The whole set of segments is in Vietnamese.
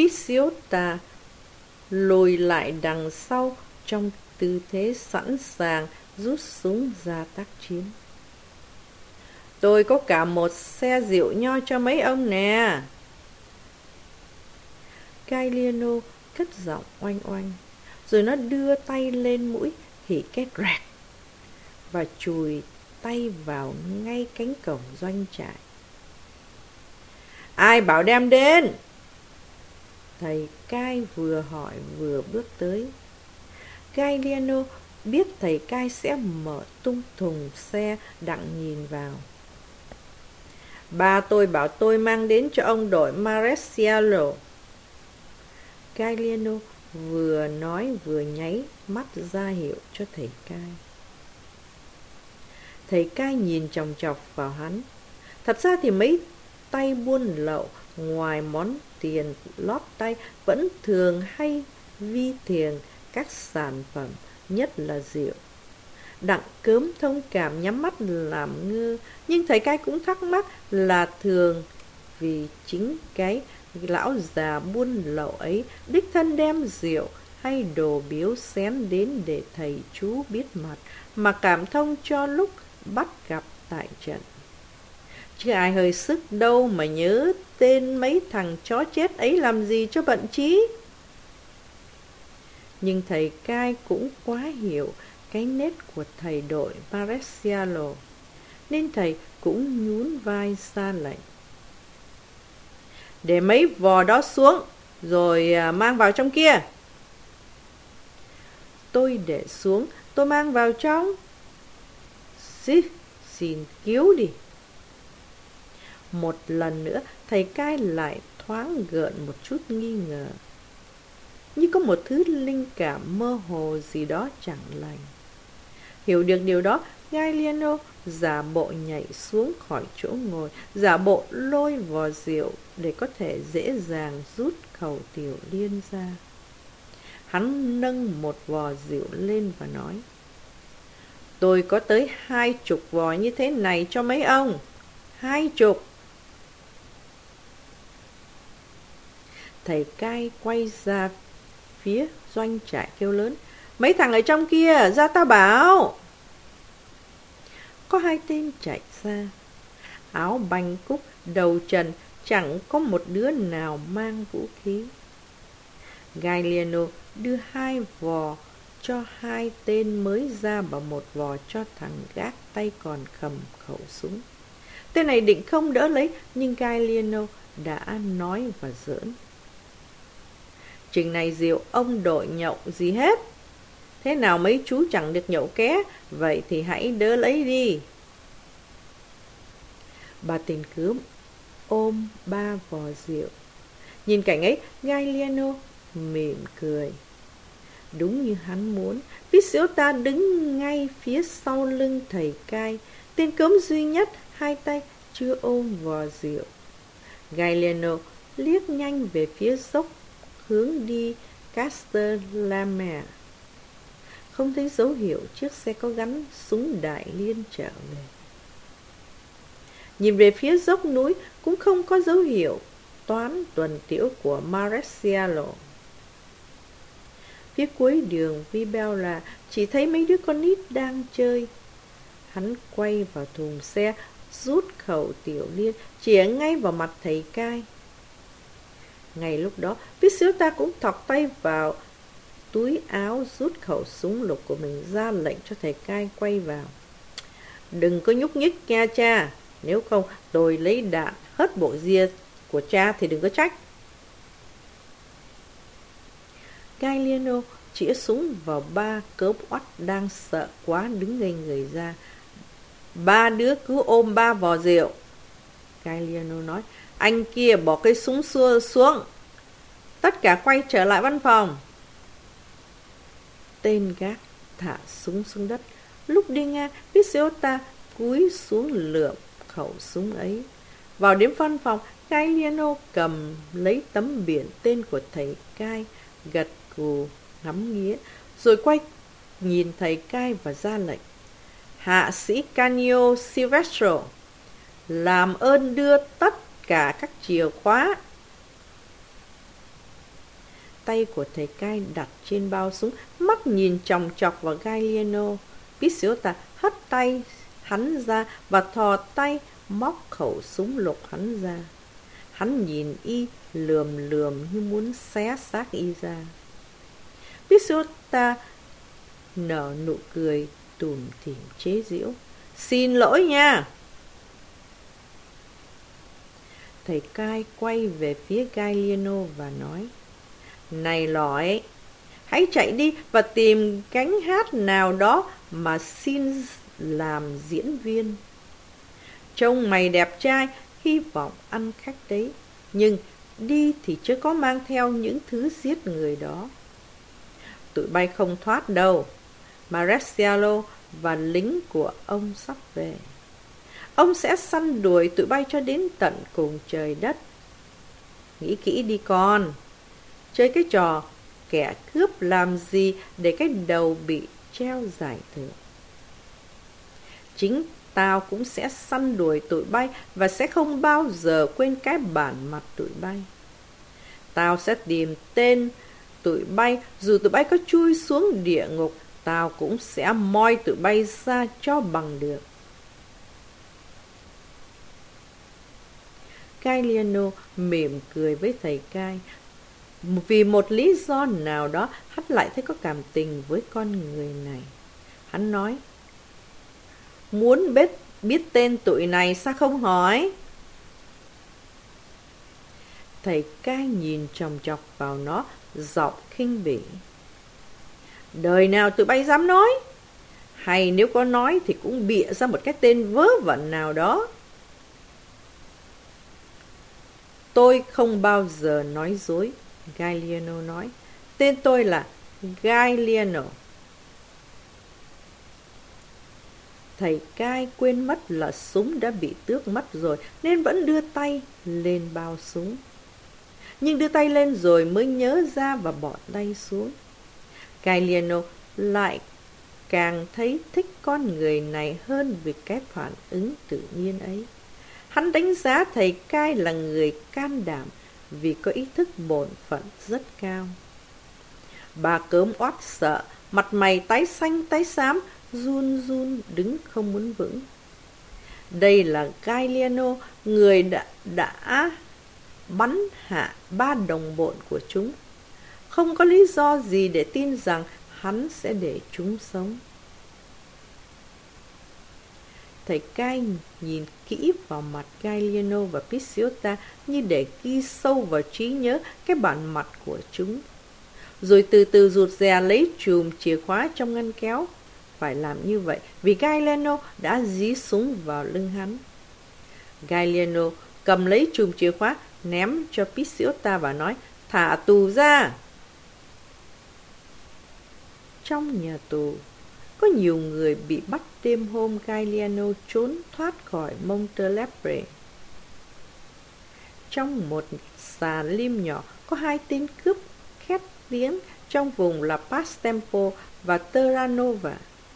Pisiota lùi lại đằng sau trong tư thế sẵn sàng rút súng ra tác chiến. Tôi có cả một xe rượu nho cho mấy ông nè. Gagliano cất giọng oanh oanh, rồi nó đưa tay lên mũi hỉ két rẹt và chùi tay vào ngay cánh cổng doanh trại. Ai bảo đem đến? Thầy cai vừa hỏi vừa bước tới. Gagliano biết thầy cai sẽ mở tung thùng xe đặng nhìn vào. Ba tôi bảo tôi mang đến cho ông đội Maresialo. Gagliano vừa nói vừa nháy mắt ra hiệu cho thầy cai. Thầy cai nhìn chòng chọc vào hắn. Thật ra thì mấy tay buôn lậu ngoài món tiền lót tay vẫn thường hay vi thiềng các sản phẩm, nhất là rượu. Đặng Cớm thông cảm nhắm mắt làm ngơ, nhưng thầy cai cũng thắc mắc là thường vì chính cái lão già buôn lậu ấy đích thân đem rượu hay đồ biếu xén đến để thầy chú biết mặt, mà cảm thông cho lúc bắt gặp tại trận. Chứ ai hơi sức đâu mà nhớ tên mấy thằng chó chết ấy làm gì cho bận chí. Nhưng thầy cai cũng quá hiểu cái nết của thầy đội Maresialo, nên thầy cũng nhún vai ra lệnh. Để mấy vò đó xuống, rồi mang vào trong kia. Tôi để xuống, tôi mang vào trong. Xin cứu đi. Một lần nữa, thầy cai lại thoáng gợn một chút nghi ngờ. Như có một thứ linh cảm mơ hồ gì đó chẳng lành. Hiểu được điều đó, Gagliano giả bộ nhảy xuống khỏi chỗ ngồi, giả bộ lôi vò rượu để có thể dễ dàng rút khẩu tiểu liên ra. Hắn nâng một vò rượu lên và nói: Tôi có tới 20 vò như thế này cho mấy ông. 20. Thầy cai quay ra phía doanh trại kêu lớn: Mấy thằng ở trong kia, ra tao bảo. Có 2 tên chạy ra, áo banh cúc, đầu trần, chẳng có một đứa nào mang vũ khí. Gagliano đưa 2 vò cho 2 tên mới ra và 1 vò cho thằng gác tay còn cầm khẩu súng. Tên này định không đỡ lấy, nhưng Gagliano đã nói và giỡn: Chừng này rượu ông đội nhậu gì hết. Thế nào mấy chú chẳng được nhậu ké, vậy thì hãy đỡ lấy đi. Bà Tình Cớm ôm 3 vò rượu. Nhìn cảnh ấy, Gagliano mỉm cười. Đúng như hắn muốn, Pisiota đứng ngay phía sau lưng thầy cai, tên cớm duy nhất 2 tay chưa ôm vò rượu. Gagliano liếc nhanh về phía dốc hướng đi Castellamare. Không thấy dấu hiệu chiếc xe có gắn súng đại liên trở về. Nhìn về phía dốc núi cũng không có dấu hiệu toán tuần tiễu của Maresialo. Phía cuối đường Vibella chỉ thấy mấy đứa con nít đang chơi. Hắn quay vào thùng xe, rút khẩu tiểu liên, chĩa ngay vào mặt thầy cai. Ngay lúc đó, Pisiota cũng thọc tay vào túi áo, rút khẩu súng lục của mình ra, lệnh cho thầy cai quay vào. Đừng có nhúc nhích nha cha, nếu không tôi lấy đạn hất bộ ria của cha thì đừng có trách. Gagliano chĩa súng vào 3 cớp oắt đang sợ quá đứng ngây người ra. 3 đứa cứ ôm 3 vò rượu. Gagliano nói: Anh kia bỏ cây súng xua xuống. Tất cả quay trở lại văn phòng. Tên gác thả súng xuống đất. Lúc đi ngang, Pisiota cúi xuống lượm khẩu súng ấy. Vào đến văn phòng, Gagliano cầm lấy tấm biển tên của thầy cai, gật gù ngắm nghía, rồi quay nhìn thầy cai và ra lệnh: Hạ sĩ Canio Silvestro, làm ơn đưa tất cả các chìa khóa. tay của thầy cai đặt trên bao súng, mắt nhìn chòng chọc vào Galliano. Pisiota hất tay hắn ra và thò tay móc khẩu súng lục hắn ra. Hắn nhìn y lườm lườm như muốn xé xác y ra. Pisiota nở nụ cười tủm tỉm chế giễu. Xin lỗi nha. Thầy cai quay về phía Galliano và nói: Này lõi, hãy chạy đi và tìm cánh hát nào đó mà xin làm diễn viên. Trông mày đẹp trai, hy vọng ăn khách đấy. Nhưng đi thì chớ có mang theo những thứ giết người đó. Tụi bay không thoát đâu. Marcello và lính của ông sắp về. Ông sẽ săn đuổi tụi bay cho đến tận cùng trời đất. Nghĩ kỹ đi con. Chơi cái trò kẻ cướp làm gì để cái đầu bị treo giải thưởng. Chính tao cũng sẽ săn đuổi tụi bay và sẽ không bao giờ quên cái bản mặt tụi bay. Tao sẽ tìm tên tụi bay, dù tụi bay có chui xuống địa ngục, tao cũng sẽ moi tụi bay ra cho bằng được. Galliano mỉm cười với thầy cai. Vì một lý do nào đó, hắn lại thấy có cảm tình với con người này. Hắn nói: Muốn biết tên tụi này sao không hỏi? Thầy cai nhìn chòng chọc vào nó, giọng khinh bỉ. Đời nào tụi bay dám nói? Hay nếu có nói thì cũng bịa ra một cái tên vớ vẩn nào đó. Tôi không bao giờ nói dối, Galliano nói. Tên tôi là Galliano. Thầy cai quên mất là súng đã bị tước mất rồi, nên vẫn đưa tay lên bao súng. Nhưng đưa tay lên rồi mới nhớ ra và bỏ tay xuống. Galliano lại càng thấy thích con người này hơn vì cái phản ứng tự nhiên ấy. Hắn đánh giá thầy cai là người can đảm vì có ý thức bổn phận rất cao. Bà cớm oát sợ, mặt mày tái xanh tái xám, run run đứng không muốn vững. Đây là Galliano, người đã bắn hạ 3 đồng bọn của chúng. Không có lý do gì để tin rằng hắn sẽ để chúng sống. Thầy cai nhìn kỹ vào mặt Galliano và Pisiota như để ghi sâu vào trí nhớ cái bản mặt của chúng. Rồi từ từ rụt rè lấy chùm chìa khóa trong ngăn kéo. Phải làm như vậy vì Galliano đã dí súng vào lưng hắn. Galliano cầm lấy chùm chìa khóa, ném cho Pisiota và nói: Thả tù ra. Trong nhà tù, có nhiều người bị bắt đêm hôm Galliano trốn thoát khỏi Montelepre. Trong một xà lim nhỏ, có 2 tên cướp khét tiếng trong vùng là Pastempo và Terranova.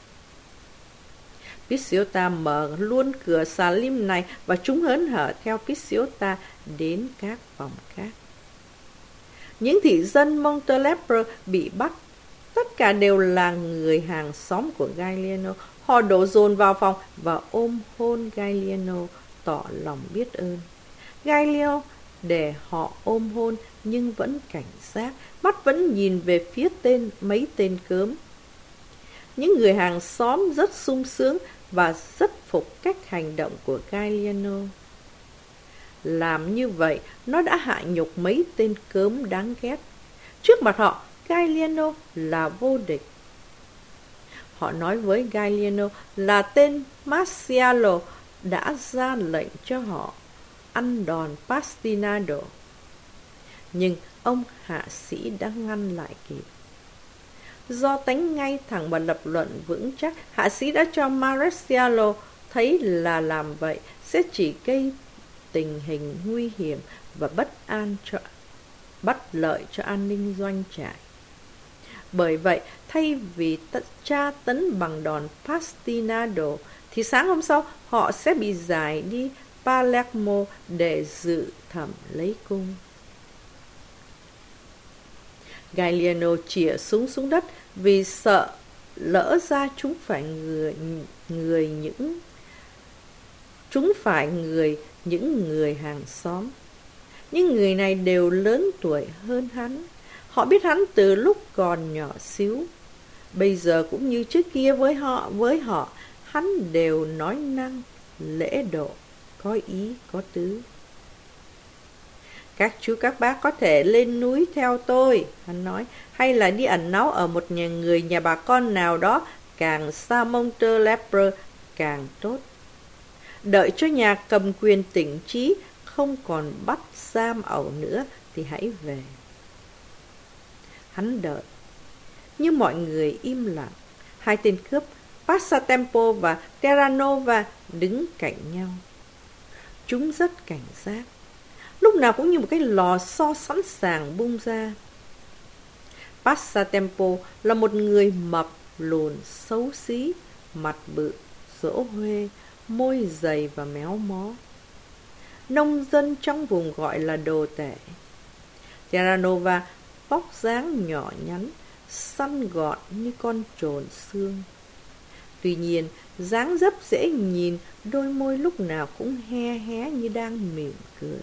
Pisiota mở luôn cửa xà lim này và chúng hớn hở theo Pisiota đến các phòng khác. Những thị dân Montelepre bị bắt, tất cả đều là người hàng xóm của Galliano. Họ đổ dồn vào phòng và ôm hôn Galliano, tỏ lòng biết ơn. Galliano để họ ôm hôn nhưng vẫn cảnh giác, mắt vẫn nhìn về phía mấy tên cớm. Những người hàng xóm rất sung sướng và rất phục cách hành động của Galliano. Làm như vậy, nó đã hạ nhục mấy tên cớm đáng ghét. Trước mặt họ, Galliano là vô địch. Họ nói với Galliano là tên Marcello đã ra lệnh cho họ ăn đòn Pastinado. Nhưng ông hạ sĩ đã ngăn lại kịp. Do tánh ngay thẳng và lập luận vững chắc, hạ sĩ đã cho Marcello thấy là làm vậy sẽ chỉ gây tình hình nguy hiểm và bất lợi cho an ninh doanh trại. Bởi vậy, thay vì tra tấn bằng đòn Pastinado, thì sáng hôm sau họ sẽ bị giải đi Palermo để dự thẩm lấy cung. Galliano chĩa súng xuống đất vì sợ lỡ ra chúng phải những người hàng xóm. Những người này đều lớn tuổi hơn hắn. Họ biết hắn từ lúc còn nhỏ xíu. Bây giờ cũng như trước kia với họ, hắn đều nói năng, lễ độ, có ý, có tứ. Các chú các bác có thể lên núi theo tôi, hắn nói, hay là đi ẩn náu ở một nhà bà con nào đó, càng xa Montelepre càng tốt. Đợi cho nhà cầm quyền tỉnh trí, không còn bắt giam ẩu nữa thì hãy về. Hắn đợi. Nhưng mọi người im lặng. Hai tên cướp, Passatempo và Terranova, đứng cạnh nhau. Chúng rất cảnh giác. Lúc nào cũng như một cái lò xo sẵn sàng bung ra. Passatempo là một người mập, lùn, xấu xí, mặt bự, rỗ huê, môi dày và méo mó. Nông dân trong vùng gọi là đồ tể. Terranova vóc dáng nhỏ nhắn, săn gọn như con trồn xương. Tuy nhiên, dáng dấp dễ nhìn, đôi môi lúc nào cũng he hé như đang mỉm cười.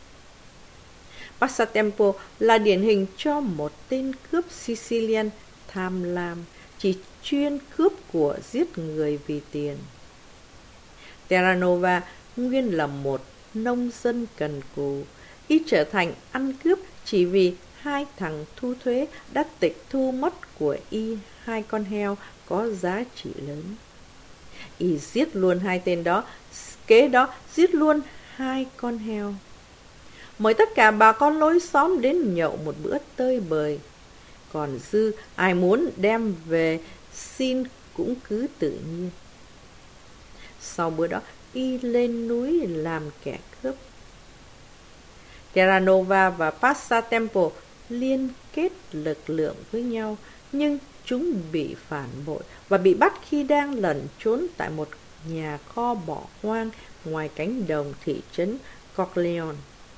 Passatempo là điển hình cho một tên cướp Sicilian tham lam, chỉ chuyên cướp của giết người vì tiền. Terranova nguyên là một nông dân cần cù, y trở thành ăn cướp chỉ vì hai thằng thu thuế đã tịch thu mất của y hai con heo có giá trị lớn. Y giết luôn hai tên đó, kế đó giết luôn hai con heo. Mời tất cả bà con lối xóm đến nhậu một bữa tơi bời. Còn dư ai muốn đem về xin cũng cứ tự nhiên. Sau bữa đó y lên núi làm kẻ cướp. Terranova và Passatempo liên kết lực lượng với nhau, nhưng chúng bị phản bội và bị bắt khi đang lẩn trốn tại một nhà kho bỏ hoang ngoài cánh đồng thị trấn Corleone.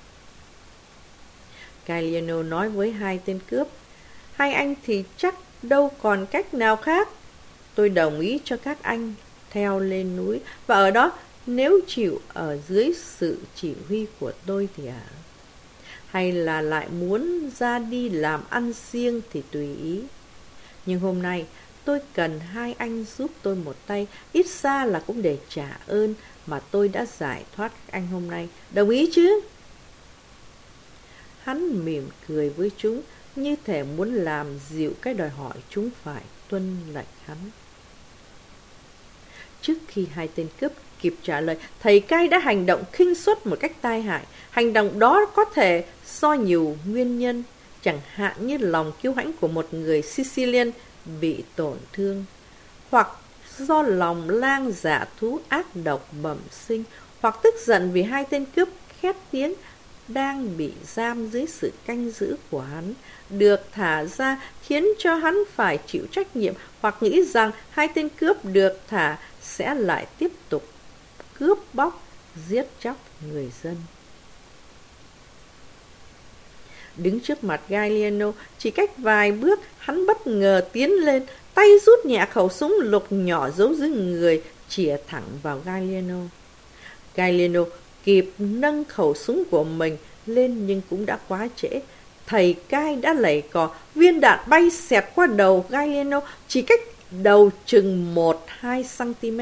Galliano nói với hai tên cướp, hai anh thì chắc đâu còn cách nào khác. Tôi đồng ý cho các anh theo lên núi, và ở đó nếu chịu ở dưới sự chỉ huy của tôi thì ở. Hay là lại muốn ra đi làm ăn riêng thì tùy ý. Nhưng hôm nay tôi cần hai anh giúp tôi một tay, ít ra là cũng để trả ơn mà tôi đã giải thoát các anh hôm nay. Đồng ý chứ? Hắn mỉm cười với chúng, như thể muốn làm dịu cái đòi hỏi chúng phải tuân lệnh hắn. Trước khi hai tên cướp kịp trả lời, thầy cai đã hành động khinh suất một cách tai hại. Hành động đó có thể do nhiều nguyên nhân, chẳng hạn như lòng kiêu hãnh của một người Sicilian bị tổn thương, hoặc do lòng lang dạ thú ác độc bẩm sinh, hoặc tức giận vì hai tên cướp khét tiếng đang bị giam dưới sự canh giữ của hắn, được thả ra khiến cho hắn phải chịu trách nhiệm, hoặc nghĩ rằng hai tên cướp được thả sẽ lại tiếp tục cướp bóc, giết chóc người dân. Đứng trước mặt Galliano, chỉ cách vài bước, hắn bất ngờ tiến lên, tay rút nhẹ khẩu súng lục nhỏ giấu dưới người, chĩa thẳng vào Galliano. Galliano kịp nâng khẩu súng của mình lên nhưng cũng đã quá trễ. Thầy cai đã lẩy cò, viên đạn bay xẹt qua đầu Galliano, chỉ cách đầu chừng 1-2 cm.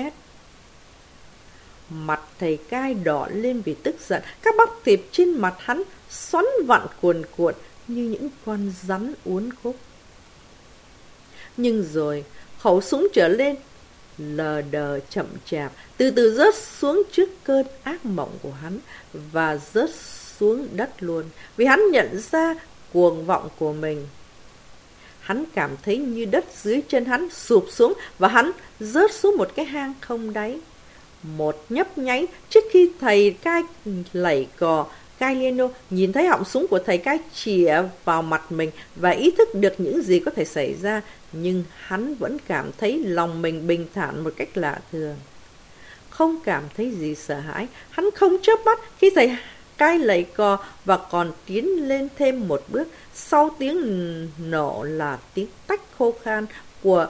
Mặt thầy cai đỏ lên vì tức giận, các bắp thịt trên mặt hắn xoắn vặn cuồn cuộn như những con rắn uốn khúc. Nhưng rồi khẩu súng trở lên lờ đờ chậm chạp, từ từ rớt xuống trước cơn ác mộng của hắn, và rớt xuống đất luôn, vì hắn nhận ra cuồng vọng của mình. Hắn cảm thấy như đất dưới chân hắn sụp xuống, và hắn rớt xuống một cái hang không đáy. Một nhấp nháy trước khi thầy cai lẩy cò, Galliano nhìn thấy họng súng của thầy cai chĩa vào mặt mình và ý thức được những gì có thể xảy ra, nhưng hắn vẫn cảm thấy lòng mình bình thản một cách lạ thường. Không cảm thấy gì sợ hãi, hắn không chớp mắt khi thầy Cai lầy cò và còn tiến lên thêm một bước. Sau tiếng nổ là tiếng tách khô khan của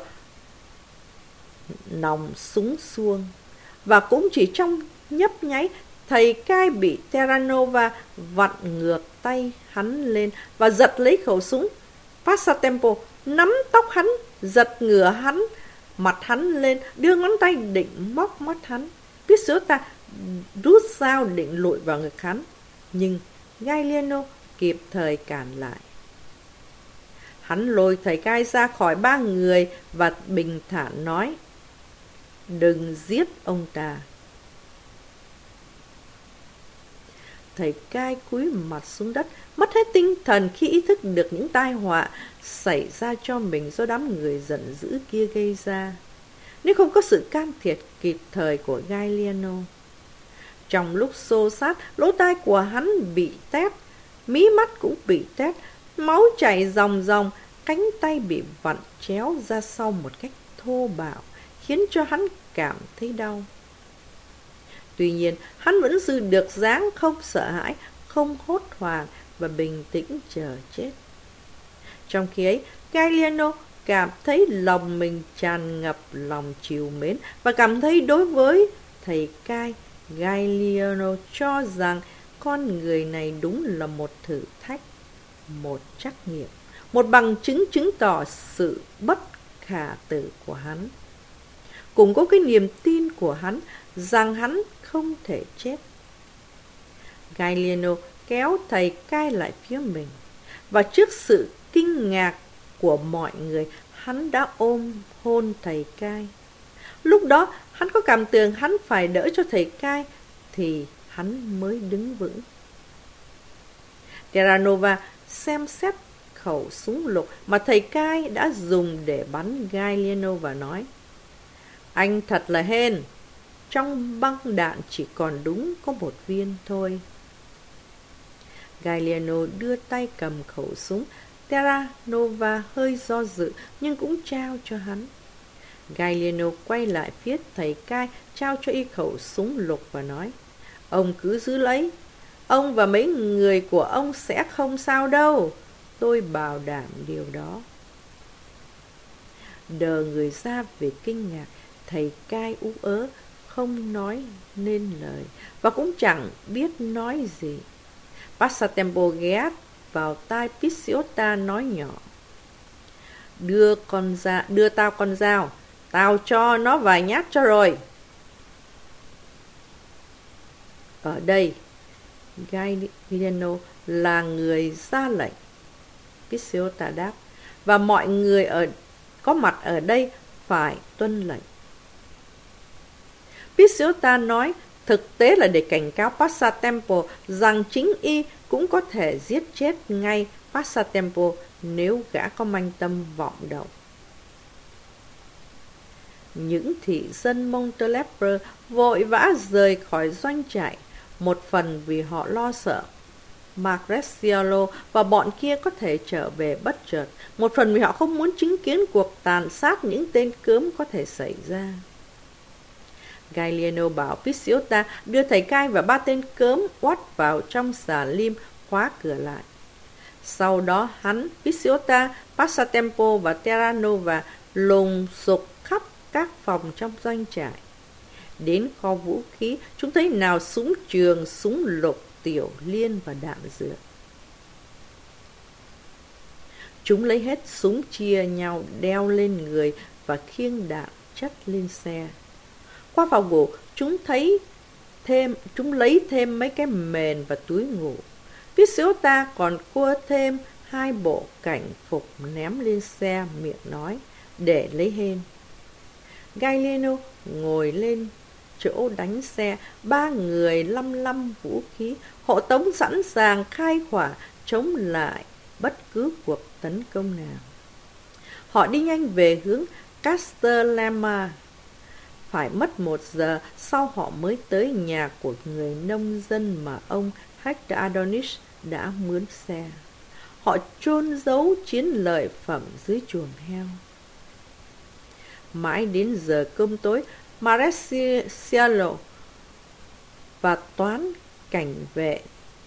nòng súng suông. Và cũng chỉ trong nhấp nháy, thầy cai bị Terranova vặn ngược tay hắn lên và giật lấy khẩu súng. Passatempo nắm tóc hắn, giật ngửa hắn, mặt hắn lên, đưa ngón tay định móc mắt hắn. Pizziota rút dao định lụi vào ngực hắn, nhưng Gagliano kịp thời cản lại. Hắn lôi thầy cai ra khỏi ba người và bình thản nói: "Đừng giết ông ta." Thầy cai cúi mặt xuống đất, mất hết tinh thần khi ý thức được những tai họa xảy ra cho mình do đám người giận dữ kia gây ra, nếu không có sự can thiệp kịp thời của Gagliano. Trong lúc xô xát, lỗ tai của hắn bị tét, mí mắt cũng bị tét, máu chảy ròng ròng, cánh tay bị vặn chéo ra sau một cách thô bạo, khiến cho hắn cảm thấy đau. Tuy nhiên, hắn vẫn giữ được dáng không sợ hãi, không hốt hoảng và bình tĩnh chờ chết. Trong khi ấy, Gagliano cảm thấy lòng mình tràn ngập lòng trìu mến và cảm thấy đối với thầy cai, Gagliano cho rằng con người này đúng là một thử thách, một trắc nghiệm, một bằng chứng chứng tỏ sự bất khả tử của hắn. Cũng có cái niềm tin của hắn rằng hắn không thể chết. Gagliano kéo thầy cai lại phía mình, và trước sự kinh ngạc của mọi người, hắn đã ôm hôn thầy cai. Lúc đó, hắn có cảm tưởng hắn phải đỡ cho thầy cai, thì hắn mới đứng vững. Terranova xem xét khẩu súng lục mà thầy cai đã dùng để bắn Gagliano và nói: "Anh thật là hên, trong băng đạn chỉ còn đúng có một viên thôi." Gagliano đưa tay cầm khẩu súng. Terranova hơi do dự nhưng cũng trao cho hắn. Gagliano quay lại phía thầy cai, trao cho y khẩu súng lục và nói: "Ông cứ giữ lấy. Ông và mấy người của ông sẽ không sao đâu. Tôi bảo đảm điều đó." Đờ người ra về kinh ngạc, thầy cai ú ớ, không nói nên lời và cũng chẳng biết nói gì. Passatempo ghé vào tai Pizziota nói nhỏ: Đưa tao con dao, tao cho nó vài nhát cho rồi." Ở đây, Gagliano là người ra lệnh, Pizziota đáp, và mọi người có mặt ở đây phải tuân lệnh. Pizziota nói thực tế là để cảnh cáo Passatempo rằng chính y cũng có thể giết chết ngay Passatempo nếu gã có manh tâm vọng động. Những thị dân Montelepre vội vã rời khỏi doanh trại, một phần vì họ lo sợ Marcesiello và bọn kia có thể trở về bất chợt, một phần vì họ không muốn chứng kiến cuộc tàn sát những tên cướm có thể xảy ra. Gagliano bảo Pizziota đưa thầy cai và ba tên cớm oắt vào trong xà lim, khóa cửa lại. Sau đó hắn, Pizziota, Passatempo và Terranova lùng sục khắp các phòng trong doanh trại. Đến kho vũ khí, chúng thấy nào súng trường, súng lục, tiểu liên và đạn dược. Chúng lấy hết súng chia nhau đeo lên người và khiêng đạn chất lên xe. Qua phòng ngủ, chúng lấy thêm mấy cái mền và túi ngủ. Pizziota còn cua thêm 2 bộ cảnh phục ném lên xe, miệng nói: "Để lấy hên." Gagliano ngồi lên chỗ đánh xe, 3 người lăm vũ khí, hộ tống sẵn sàng khai hỏa chống lại bất cứ cuộc tấn công nào. Họ đi nhanh về hướng Castellamma. Phải mất 1 giờ sau họ mới tới nhà của người nông dân mà ông Hector Adonis đã mướn xe. Họ chôn giấu chiến lợi phẩm dưới chuồng heo. Mãi đến giờ cơm tối, Marcesiello và toán cảnh vệ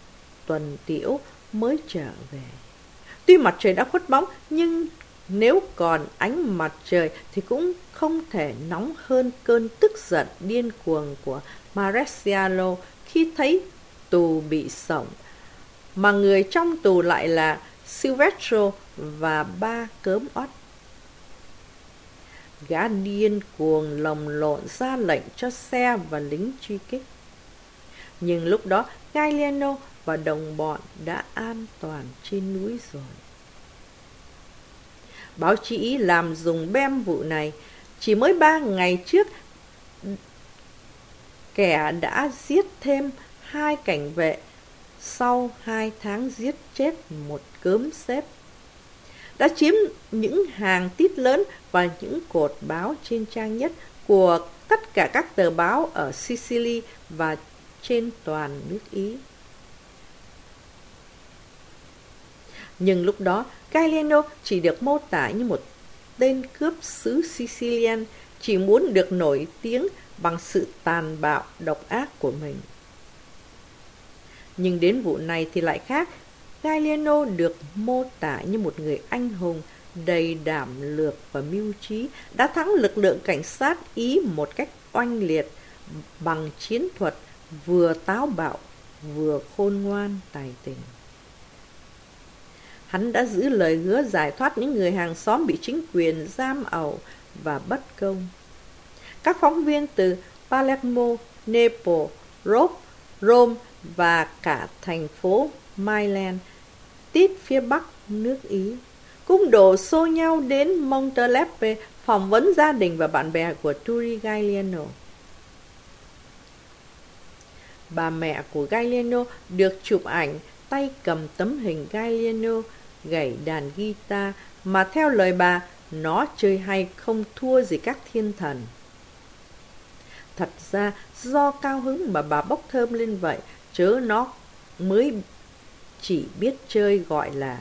tuần tiễu mới trở về. Tuy mặt trời đã khuất bóng, nhưng nếu còn ánh mặt trời thì cũng không thể nóng hơn cơn tức giận điên cuồng của Marcello khi thấy tù bị xổng, mà người trong tù lại là Silvestro và ba cớm ót. Gã điên cuồng lồng lộn ra lệnh cho xe và lính truy kích. Nhưng lúc đó Galliano và đồng bọn đã an toàn trên núi rồi. Báo chí làm dùng bem vụ này. Chỉ mới 3 ngày trước, kẻ đã giết thêm 2 cảnh vệ sau 2 tháng giết chết một cớm xếp, đã chiếm những hàng tít lớn và những cột báo trên trang nhất của tất cả các tờ báo ở Sicily và trên toàn nước Ý. Nhưng lúc đó, Galliano chỉ được mô tả như một tên cướp xứ Sicilian, chỉ muốn được nổi tiếng bằng sự tàn bạo độc ác của mình. Nhưng đến vụ này thì lại khác. Galliano được mô tả như một người anh hùng, đầy đảm lược và mưu trí, đã thắng lực lượng cảnh sát Ý một cách oanh liệt bằng chiến thuật vừa táo bạo vừa khôn ngoan tài tình. Hắn đã giữ lời hứa giải thoát những người hàng xóm bị chính quyền giam ẩu và bất công. Các phóng viên từ Palermo, Naples, Rome và cả thành phố Milan, tít phía bắc nước Ý, cũng đổ xô nhau đến Montelepe phỏng vấn gia đình và bạn bè của Turi Galliano. Bà mẹ của Galliano được chụp ảnh tay cầm tấm hình Galliano gảy đàn guitar, mà theo lời bà, nó chơi hay không thua gì các thiên thần. Thật ra do cao hứng mà bà bốc thơm lên vậy, chớ nó mới chỉ biết chơi gọi là.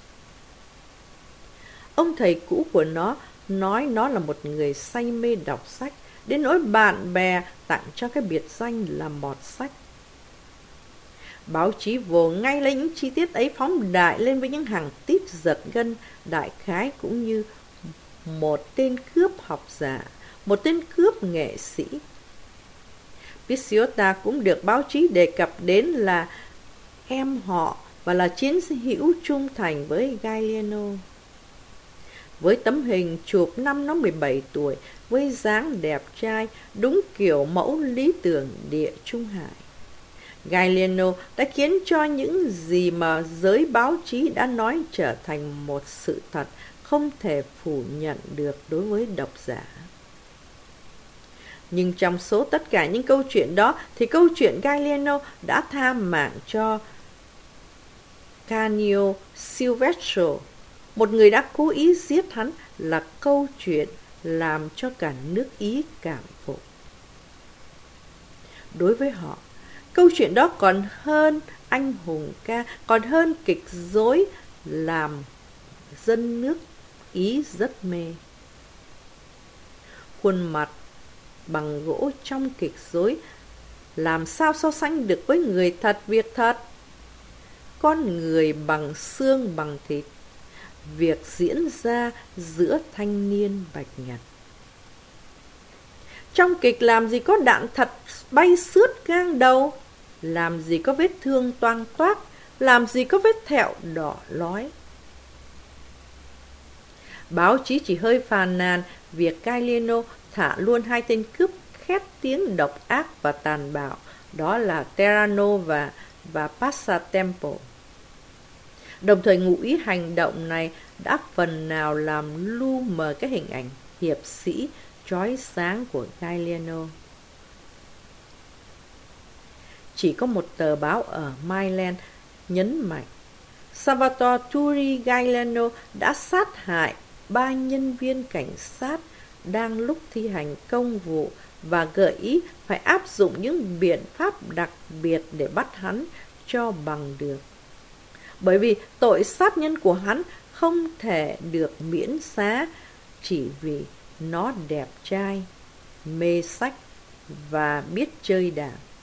Ông thầy cũ của nó nói nó là một người say mê đọc sách, đến nỗi bạn bè tặng cho cái biệt danh là mọt sách. Báo chí vồ ngay lấy những chi tiết ấy phóng đại lên với những hàng tít giật gân, đại khái cũng như một tên cướp học giả, một tên cướp nghệ sĩ. Picciota cũng được báo chí đề cập đến là em họ và là chiến hữu trung thành với Galliano. Với tấm hình chụp năm nó 17 tuổi, với dáng đẹp trai, đúng kiểu mẫu lý tưởng địa Trung Hải, Galliano đã khiến cho những gì mà giới báo chí đã nói trở thành một sự thật không thể phủ nhận được đối với độc giả. Nhưng trong số tất cả những câu chuyện đó thì câu chuyện Galliano đã tha mạng cho Canio Silvestro, một người đã cố ý giết hắn, là câu chuyện làm cho cả nước Ý cảm phục. Đối với họ, câu chuyện đó còn hơn anh hùng ca, còn hơn kịch dối làm dân nước Ý rất mê. Khuôn mặt bằng gỗ trong kịch dối làm sao so sánh được với người thật việc thật? Con người bằng xương bằng thịt, việc diễn ra giữa thanh niên bạch nhật. Trong kịch làm gì có đạn thật bay sướt ngang đầu, làm gì có vết thương toang toác, làm gì có vết thẹo đỏ lói. Báo chí chỉ hơi phàn nàn việc Galliano thả luôn 2 tên cướp khét tiếng độc ác và tàn bạo, đó là Terrano và Passatempo. Đồng thời ngụ ý hành động này đã phần nào làm lu mờ cái hình ảnh hiệp sĩ chói sáng của Galliano. Chỉ có một tờ báo ở Milan nhấn mạnh Salvatore Turi Galliano đã sát hại 3 nhân viên cảnh sát đang lúc thi hành công vụ và gợi ý phải áp dụng những biện pháp đặc biệt để bắt hắn cho bằng được. Bởi vì tội sát nhân của hắn không thể được miễn xá chỉ vì nó đẹp trai, mê sách và biết chơi đàn.